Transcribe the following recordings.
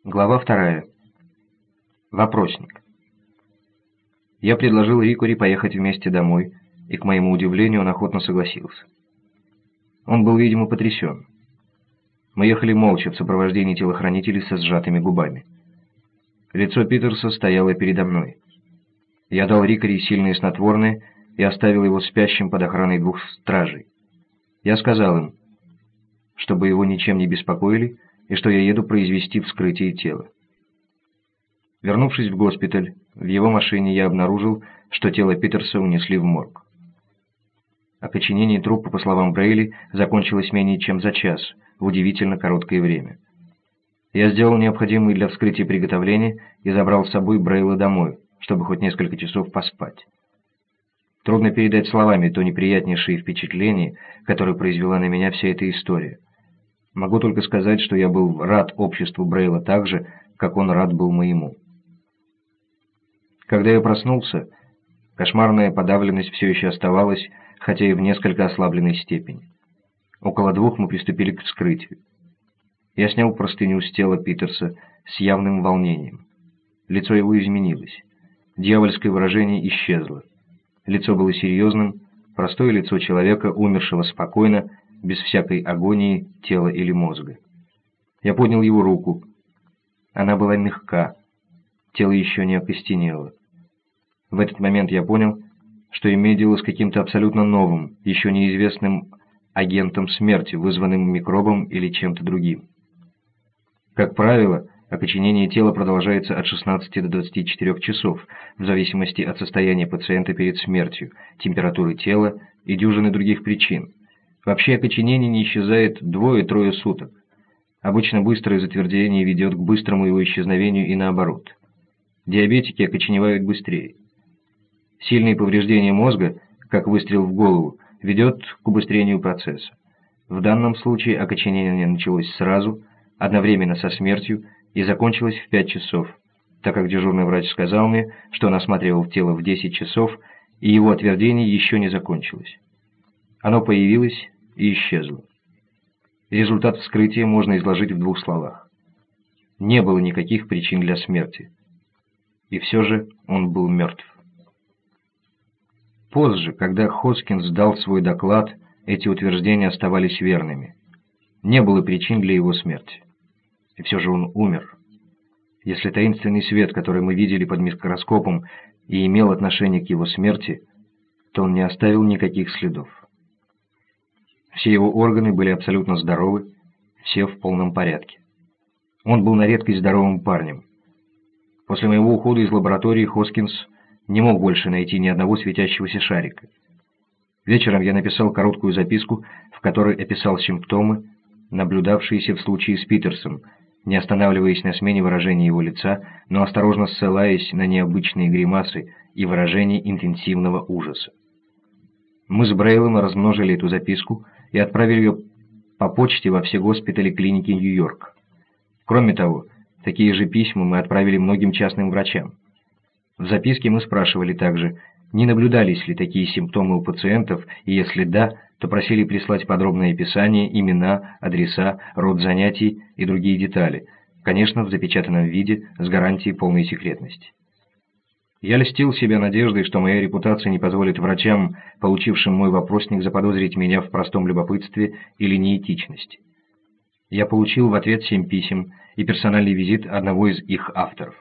Глава 2. Вопросник. Я предложил Рикури поехать вместе домой, и, к моему удивлению, он охотно согласился. Он был, видимо, потрясен. Мы ехали молча в сопровождении телохранителей со сжатыми губами. Лицо Питерса стояло передо мной. Я дал Рикури сильные снотворные и оставил его спящим под охраной 2 стражей. Я сказал им, чтобы его ничем не беспокоили, и что я еду произвести вскрытие тела. Вернувшись в госпиталь, в его машине я обнаружил, что тело Питерса унесли в морг. Окоченение трупа, по словам Брейли, закончилось менее чем за час, в удивительно короткое время. Я сделал необходимые для вскрытия приготовления и забрал с собой Брейла домой, чтобы хоть несколько часов поспать. Трудно передать словами то неприятнейшее впечатление, которое произвела на меня вся эта история. Могу только сказать, что я был рад обществу Брейла так же, как он рад был моему. Когда я проснулся, кошмарная подавленность все еще оставалась, хотя и в несколько ослабленной степени. Около 2 мы приступили к вскрытию. Я снял простыню с тела Питерса с явным волнением. Лицо его изменилось. Дьявольское выражение исчезло. Лицо было серьезным, простое лицо человека, умершего спокойно, без всякой агонии тела или мозга. Я поднял его руку. Она была мягка, тело еще не окостенело. В этот момент я понял, что имею дело с каким-то абсолютно новым, еще неизвестным агентом смерти, вызванным микробом или чем-то другим. Как правило, окоченение тела продолжается от 16 до 24 часов, в зависимости от состояния пациента перед смертью, температуры тела и дюжины других причин. Вообще окоченение не исчезает 2-3 суток. Обычно быстрое затвердение ведет к быстрому его исчезновению и наоборот. Диабетики окоченевают быстрее. Сильные повреждения мозга, как выстрел в голову, ведет к убыстрению процесса. В данном случае окоченение началось сразу, одновременно со смертью и закончилось в 5 часов, так как дежурный врач сказал мне, что он осматривал тело в 10 часов, и его отвердение еще не закончилось. Оно появилось и исчезло. Результат вскрытия можно изложить в 2 словах. Не было никаких причин для смерти. И все же он был мертв. Позже, когда Хоскинс дал свой доклад, эти утверждения оставались верными. Не было причин для его смерти. И все же он умер. Если таинственный свет, который мы видели под микроскопом, и имел отношение к его смерти, то он не оставил никаких следов. Все его органы были абсолютно здоровы, все в полном порядке. Он был на редкость здоровым парнем. После моего ухода из лаборатории Хоскинс не мог больше найти ни одного светящегося шарика. Вечером я написал короткую записку, в которой описал симптомы, наблюдавшиеся в случае с Питерсом, не останавливаясь на смене выражения его лица, но осторожно ссылаясь на необычные гримасы и выражения интенсивного ужаса. Мы с Брейлом размножили эту записку и отправили ее по почте во все госпитали клиники Нью-Йорка. Кроме того, такие же письма мы отправили многим частным врачам. В записке мы спрашивали также, не наблюдались ли такие симптомы у пациентов, и если да, то просили прислать подробное описание, имена, адреса, род занятий и другие детали, конечно, в запечатанном виде с гарантией полной секретности. Я льстил себя надеждой, что моя репутация не позволит врачам, получившим мой вопросник, заподозрить меня в простом любопытстве или неэтичности. Я получил в ответ 7 писем и персональный визит одного из их авторов.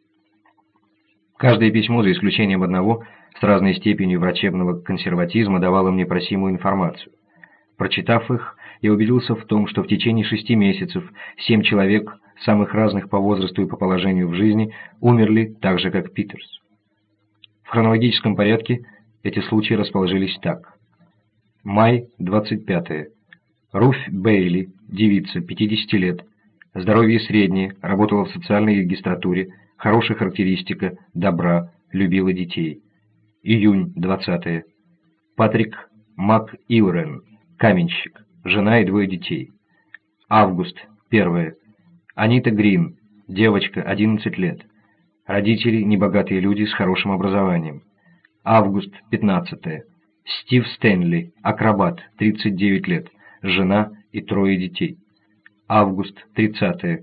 Каждое письмо, за исключением одного, с разной степенью врачебного консерватизма давало мне просимую информацию. Прочитав их, я убедился в том, что в течение 6 месяцев 7 человек, самых разных по возрасту и по положению в жизни, умерли так же, как Питерс. В хронологическом порядке эти случаи расположились так. Май, 25. Руфь Бейли, девица, 50 лет, здоровье среднее, работала в социальной регистратуре, хорошая характеристика, добра, любила детей. Июнь, 20. Патрик МакИлрен, каменщик, жена и 2 детей. Август, 1. Анита Грин, девочка, 11 лет. Родители – небогатые люди с хорошим образованием. Август, 15. Стив Стэнли, акробат, 39 лет, жена и 3 детей. Август, 30.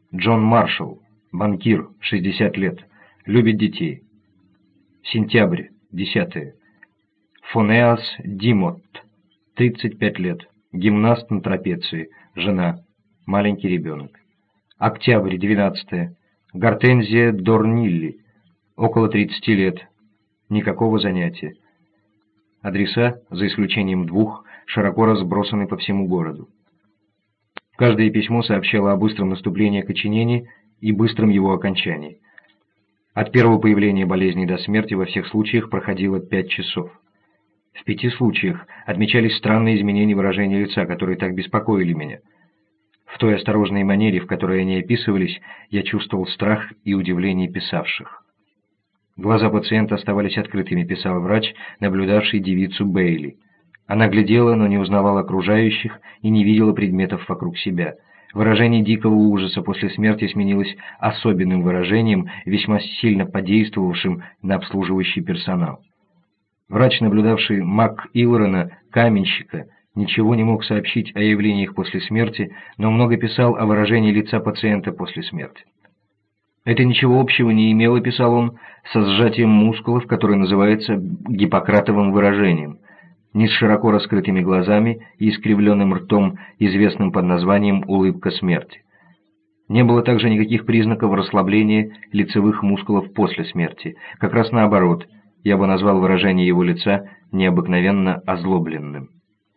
Джон Маршалл, банкир, 60 лет, любит детей. Сентябрь, 10. Фонеас Димот, 35 лет, гимнаст на трапеции, жена, маленький ребенок. Октябрь, 12. Гортензия Дорнилли, около 30 лет, никакого занятия. Адреса, за исключением 2, широко разбросаны по всему городу. Каждое письмо сообщало о быстром наступлении окоченения и быстром его окончании. От первого появления болезни до смерти во всех случаях проходило 5 часов. В 5 случаях отмечались странные изменения выражения лица, которые так беспокоили меня. В той осторожной манере, в которой они описывались, я чувствовал страх и удивление писавших. Глаза пациента оставались открытыми, писал врач, наблюдавший девицу Бейли. Она глядела, но не узнавала окружающих и не видела предметов вокруг себя. Выражение дикого ужаса после смерти сменилось особенным выражением, весьма сильно подействовавшим на обслуживающий персонал. Врач, наблюдавший МакИлрона, каменщика, ничего не мог сообщить о явлениях после смерти, но много писал о выражении лица пациента после смерти. Это ничего общего не имело, писал он, со сжатием мускулов, которое называется Гиппократовым выражением, ни с широко раскрытыми глазами и искривленным ртом, известным под названием «улыбка смерти». Не было также никаких признаков расслабления лицевых мускулов после смерти. Как раз наоборот, я бы назвал выражение его лица необыкновенно озлобленным.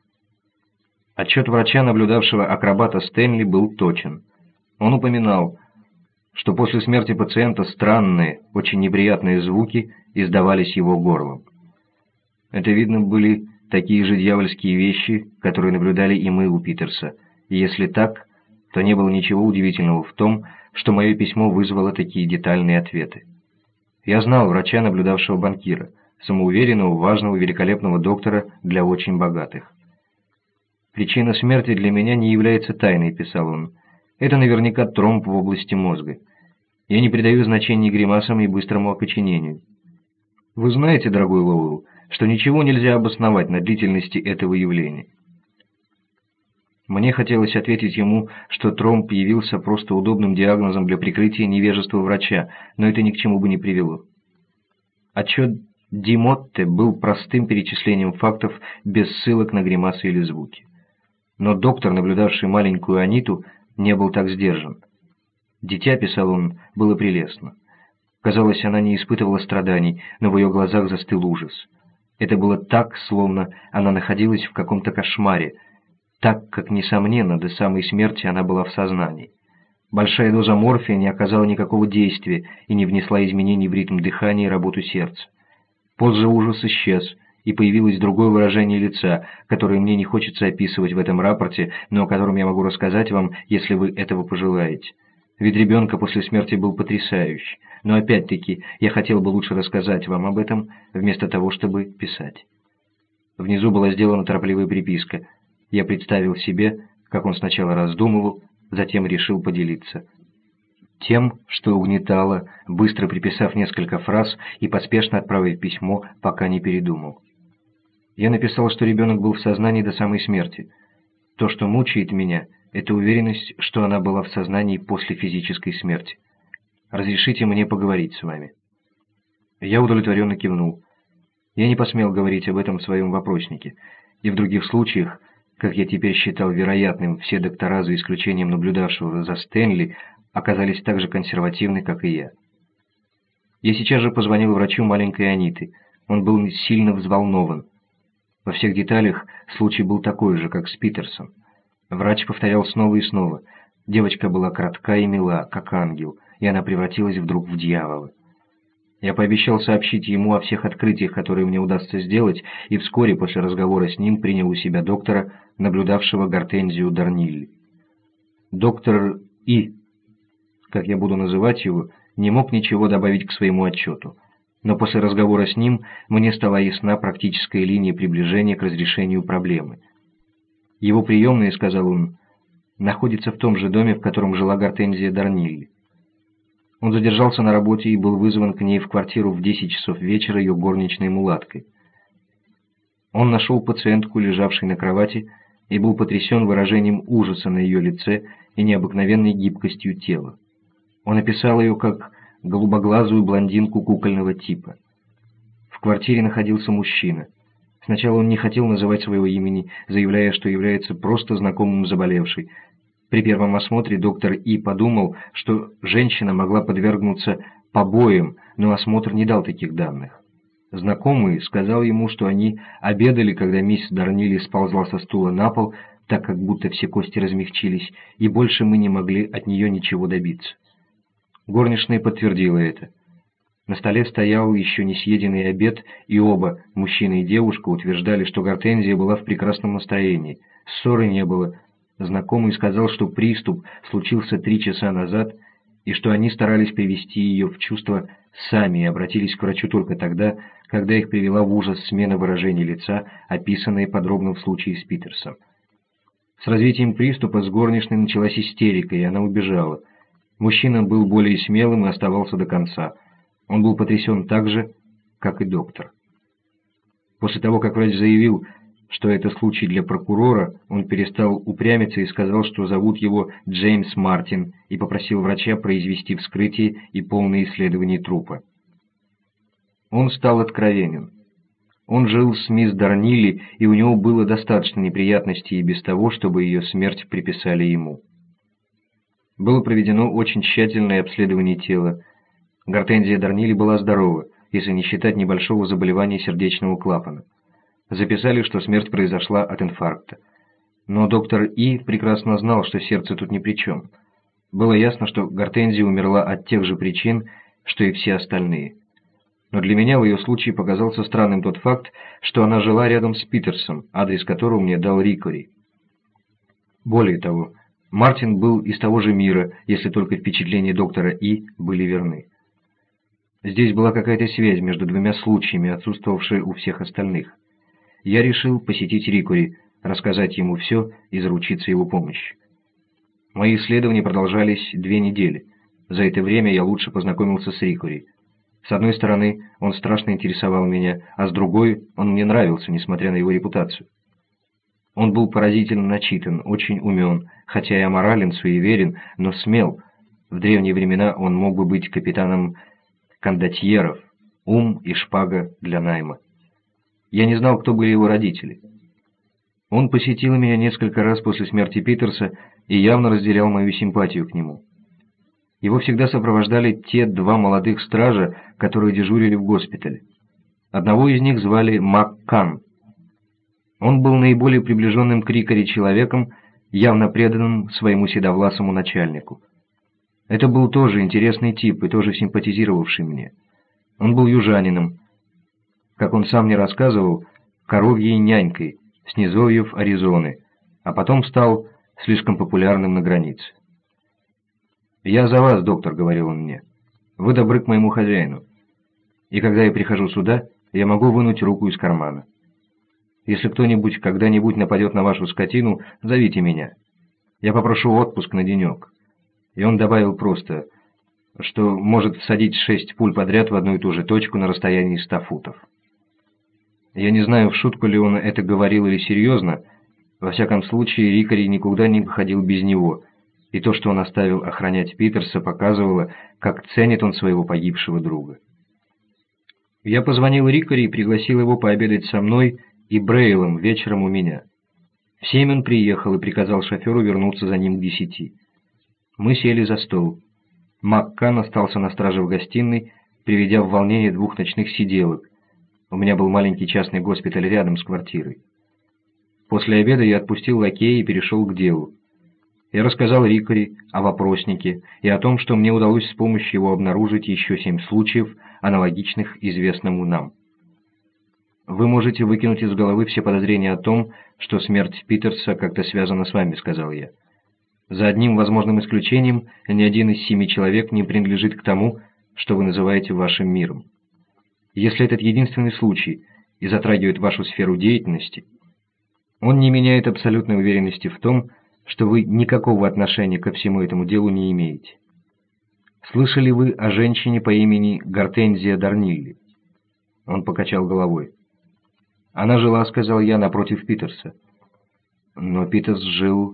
Отчет врача, наблюдавшего акробата Стэнли, был точен. Он упоминал, что после смерти пациента странные, очень неприятные звуки издавались его горлом. Это, видно, были такие же дьявольские вещи, которые наблюдали и мы у Питерса, и если так, то не было ничего удивительного в том, что мое письмо вызвало такие детальные ответы. Я знал врача, наблюдавшего банкира, самоуверенного, важного, великолепного доктора для очень богатых. «Причина смерти для меня не является тайной», — писал он. «Это наверняка тромб в области мозга. Я не придаю значения гримасам и быстрому окоченению. Вы знаете, дорогой Лоуэлл, что ничего нельзя обосновать на длительности этого явления». Мне хотелось ответить ему, что тромб явился просто удобным диагнозом для прикрытия невежества врача, но это ни к чему бы не привело. Отчет Димотте был простым перечислением фактов без ссылок на гримасы или звуки. Но доктор, наблюдавший маленькую Аниту, не был так сдержан. «Дитя», — писал он, — «было прелестно. Казалось, она не испытывала страданий, но в ее глазах застыл ужас. Это было так, словно она находилась в каком-то кошмаре, так как, несомненно, до самой смерти она была в сознании. Большая доза морфия не оказала никакого действия и не внесла изменений в ритм дыхания и работу сердца. Позже ужас исчез, и появилось другое выражение лица, которое мне не хочется описывать в этом рапорте, но о котором я могу рассказать вам, если вы этого пожелаете. Вид ребенка после смерти был потрясающий, но опять-таки я хотел бы лучше рассказать вам об этом, вместо того, чтобы писать». Внизу была сделана торопливая приписка. Я представил себе, как он сначала раздумывал, затем решил поделиться тем, что угнетало, быстро приписав несколько фраз и поспешно отправив письмо, пока не передумал. Я написал, что ребенок был в сознании до самой смерти. То, что мучает меня, это уверенность, что она была в сознании после физической смерти. Разрешите мне поговорить с вами. Я удовлетворенно кивнул. Я не посмел говорить об этом в своем вопроснике, и в других случаях, как я теперь считал вероятным, все доктора, за исключением наблюдавшего за Стэнли, оказались так же консервативны, как и я. Я сейчас же позвонил врачу маленькой Аниты. Он был сильно взволнован. Во всех деталях случай был такой же, как с Питерсом. Врач повторял снова и снова. Девочка была кратка и мила, как ангел, и она превратилась вдруг в дьявола. Я пообещал сообщить ему о всех открытиях, которые мне удастся сделать, и вскоре после разговора с ним принял у себя доктора, наблюдавшего Гортензию Дорнилли. Доктор И, как я буду называть его, не мог ничего добавить к своему отчету, но после разговора с ним мне стала ясна практическая линия приближения к разрешению проблемы. Его приемная, сказал он, находится в том же доме, в котором жила Гортензия Дорнилли. Он задержался на работе и был вызван к ней в квартиру в 10 часов вечера ее горничной мулаткой. Он нашел пациентку, лежавшей на кровати, и был потрясен выражением ужаса на ее лице и необыкновенной гибкостью тела. Он описал ее как голубоглазую блондинку кукольного типа. В квартире находился мужчина. Сначала он не хотел называть своего имени, заявляя, что является просто знакомым заболевшей. При первом осмотре доктор И подумал, что женщина могла подвергнуться побоям, но осмотр не дал таких данных. Знакомый сказал ему, что они обедали, когда мисс Дарнили сползла со стула на пол, так как будто все кости размягчились, и больше мы не могли от нее ничего добиться. Горничная подтвердила это. На столе стоял еще не съеденный обед, и оба, мужчина и девушка, утверждали, что Гортензия была в прекрасном настроении, ссоры не было. Знакомый сказал, что приступ случился 3 часа назад, и что они старались привести ее в чувство сами и обратились к врачу только тогда, когда их привела в ужас смена выражений лица, описанная подробно в случае с Питерсом. С развитием приступа с горничной началась истерика, и она убежала. Мужчина был более смелым и оставался до конца. Он был потрясен так же, как и доктор. После того, как врач заявил, что это случай для прокурора, он перестал упрямиться и сказал, что зовут его Джеймс Мартин, и попросил врача произвести вскрытие и полное исследование трупа. Он стал откровенен. Он жил с мисс Дарнили, и у него было достаточно неприятностей и без того, чтобы ее смерть приписали ему. Было проведено очень тщательное обследование тела. Гортензия Дарнили была здорова, если не считать небольшого заболевания сердечного клапана. Записали, что смерть произошла от инфаркта. Но доктор И прекрасно знал, что сердце тут ни при чем. Было ясно, что Гортензия умерла от тех же причин, что и все остальные. Но для меня в ее случае показался странным тот факт, что она жила рядом с Питерсом, адрес которого мне дал Рикори. Более того, Мартин был из того же мира, если только впечатления доктора И были верны. Здесь была какая-то связь между двумя случаями, отсутствовавшая у всех остальных. Я решил посетить Рикори, рассказать ему все и заручиться его помощью. Мои исследования продолжались 2 недели. За это время я лучше познакомился с Рикори. С одной стороны, он страшно интересовал меня, а с другой, он мне нравился, несмотря на его репутацию. Он был поразительно начитан, очень умен, хотя и аморален, суеверен, но смел. В древние времена он мог бы быть капитаном кондотьеров, ум и шпага для найма. Я не знал, кто были его родители. Он посетил меня несколько раз после смерти Питерса и явно разделял мою симпатию к нему. Его всегда сопровождали те 2 молодых стража, которые дежурили в госпитале. Одного из них звали Маккан. Он был наиболее приближенным к Рикори человеком, явно преданным своему седовласому начальнику. Это был тоже интересный тип и тоже симпатизировавший мне. Он был южанином, как он сам мне рассказывал, коровьей нянькой с низовьев Аризоны, а потом стал слишком популярным на границе. «Я за вас, доктор», — говорил он мне. «Вы добры к моему хозяину. И когда я прихожу сюда, я могу вынуть руку из кармана. Если кто-нибудь когда-нибудь нападет на вашу скотину, зовите меня. Я попрошу отпуск на денек». И он добавил просто, что может всадить 6 пуль подряд в одну и ту же точку на расстоянии 100 футов. Я не знаю, в шутку ли он это говорил или серьезно. Во всяком случае, Рикори никуда не выходил без него, и то, что он оставил охранять Питерса, показывало, как ценит он своего погибшего друга. Я позвонил Рикори и пригласил его пообедать со мной и Брейлом вечером у меня. В 7 он приехал и приказал шоферу вернуться за ним к 10. Мы сели за стол. Маккан остался на страже в гостиной, приведя в волнение 2 ночных сиделок. У меня был маленький частный госпиталь рядом с квартирой. После обеда я отпустил лакея и перешел к делу. Я рассказал Рикори о вопроснике и о том, что мне удалось с помощью его обнаружить еще 7 случаев, аналогичных известному нам. «Вы можете выкинуть из головы все подозрения о том, что смерть Питерса как-то связана с вами», — сказал я. «За одним возможным исключением, ни один из 7 человек не принадлежит к тому, что вы называете вашим миром. Если этот единственный случай и затрагивает вашу сферу деятельности, он не меняет абсолютной уверенности в том, что вы никакого отношения ко всему этому делу не имеете. Слышали вы о женщине по имени Гортензия Дарнили?» Он покачал головой. «Она жила, — сказал я, — напротив Питерса». «Но Питерс жил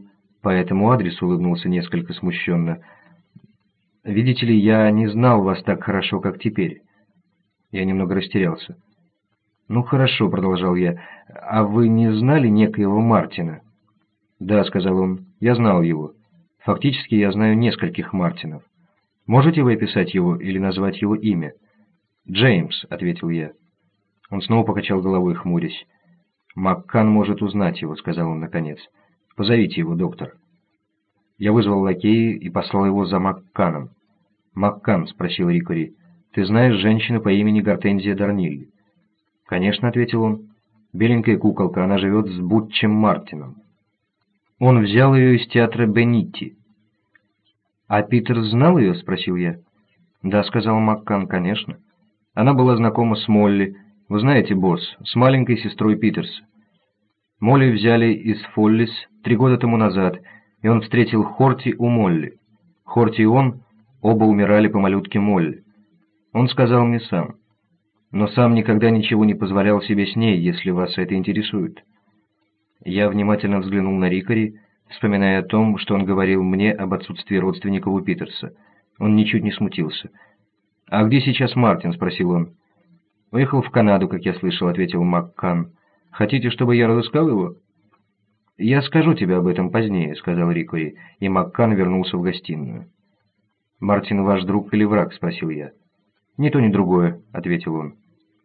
«По этому адресу», — улыбнулся несколько смущенно. «Видите ли, я не знал вас так хорошо, как теперь». Я немного растерялся. «Ну хорошо», — продолжал я, — «а вы не знали некоего Мартина?» «Да», — сказал он, — «я знал его. Фактически я знаю нескольких Мартинов. Можете вы описать его или назвать его имя?» «Джеймс», — ответил я. Он снова покачал головой, хмурясь. «Маккан может узнать его», — сказал он наконец. «Позовите его, доктор». Я вызвал лакея и послал его за Макканом. «Маккан», — спросил Рикори, — «ты знаешь женщину по имени Гортензия Дарнилли?» «Конечно», — ответил он. «Беленькая куколка, она живет с Бутчем Мартином». Он взял ее из театра Бенитти. «А Питер знал ее?» — спросил я. «Да», — сказал Маккан, — «конечно. Она была знакома с Молли. Вы знаете, босс, с маленькой сестрой Питерса. Молли взяли из Фоллис 3 года тому назад, и он встретил Хорти у Молли. Хорти и он оба умирали по малютке Молли. Он сказал мне сам. Но сам никогда ничего не позволял себе с ней, если вас это интересует». Я внимательно взглянул на Рикори, вспоминая о том, что он говорил мне об отсутствии родственников у Питерса. Он ничуть не смутился. «А где сейчас Мартин?» — спросил он. «Уехал в Канаду, как я слышал», — ответил Маккан. «Хотите, чтобы я разыскал его?» «Я скажу тебе об этом позднее», — сказал Рикори, и Маккан вернулся в гостиную. «Мартин ваш друг или враг?» — спросил я. «Ни то, ни другое», — ответил он.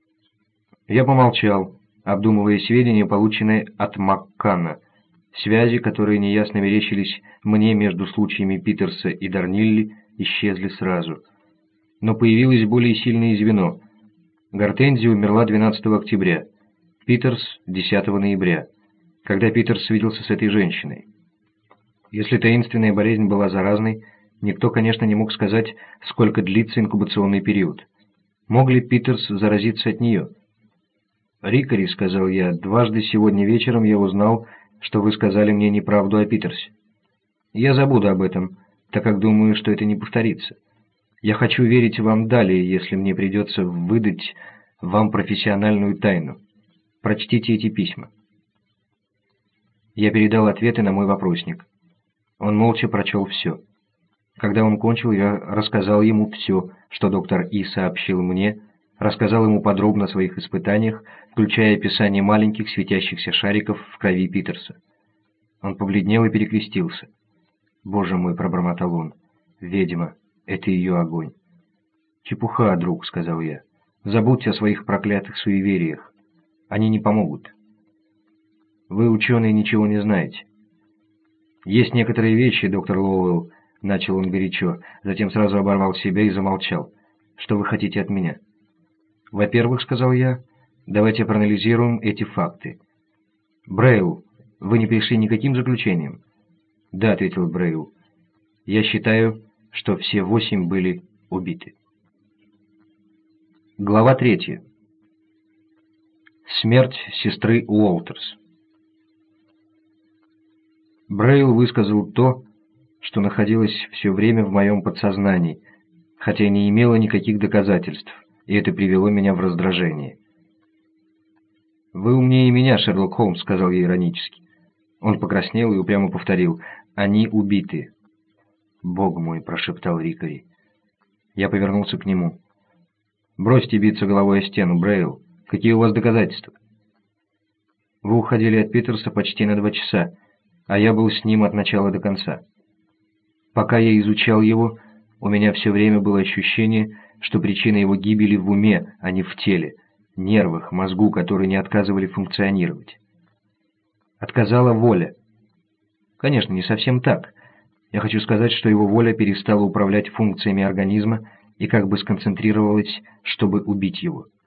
Я помолчал, обдумывая сведения, полученные от Маккана, связи, которые неясно мерещились мне между случаями Питерса и Дарнилли, исчезли сразу. Но появилось более сильное звено. Гортензия умерла 12 октября, Питерс – 10 ноября, когда Питерс виделся с этой женщиной. Если таинственная болезнь была заразной, никто, конечно, не мог сказать, сколько длится инкубационный период. Мог ли Питерс заразиться от нее? «Рикори», — сказал я, — «дважды сегодня вечером я узнал, что вы сказали мне неправду о Питерсе. Я забуду об этом, так как думаю, что это не повторится. Я хочу верить вам далее, если мне придется выдать вам профессиональную тайну. Прочтите эти письма». Я передал ответы на мой вопросник. Он молча прочел все. Когда он кончил, я рассказал ему все, что доктор И сообщил мне, рассказал ему подробно о своих испытаниях, включая описание маленьких светящихся шариков в крови Питерса. Он побледнел и перекрестился. «Боже мой», — пробормотал он, — «ведьма, это ее огонь». «Чепуха, друг», — сказал я, — «забудьте о своих проклятых суевериях. Они не помогут. Вы, ученые, ничего не знаете». «Есть некоторые вещи, доктор Лоуэлл», — начал он горячо, затем сразу оборвал себя и замолчал. «Что вы хотите от меня?» «Во-первых, — сказал я, — давайте проанализируем эти факты. Брейл, вы не пришли ни к каким заключениям?» «Да», — ответил Брейл. «Я считаю, что все 8 были убиты». Глава 3. Смерть сестры Уолтерс. Брейл высказал то, что находилось все время в моем подсознании, хотя не имело никаких доказательств, и это привело меня в раздражение. «Вы умнее меня, Шерлок Холмс», — сказал я иронически. Он покраснел и упрямо повторил: «Они убиты». «Бог мой», — прошептал Рикори. Я повернулся к нему. «Бросьте биться головой о стену, Брейл. Какие у вас доказательства?» «Вы уходили от Питерса почти на 2 часа, а я был с ним от начала до конца. Пока я изучал его, у меня все время было ощущение, что причина его гибели в уме, а не в теле, нервах, мозгу, которые не отказывали функционировать. Отказала воля. Конечно, не совсем так. Я хочу сказать, что его воля перестала управлять функциями организма и как бы сконцентрировалась, чтобы убить его.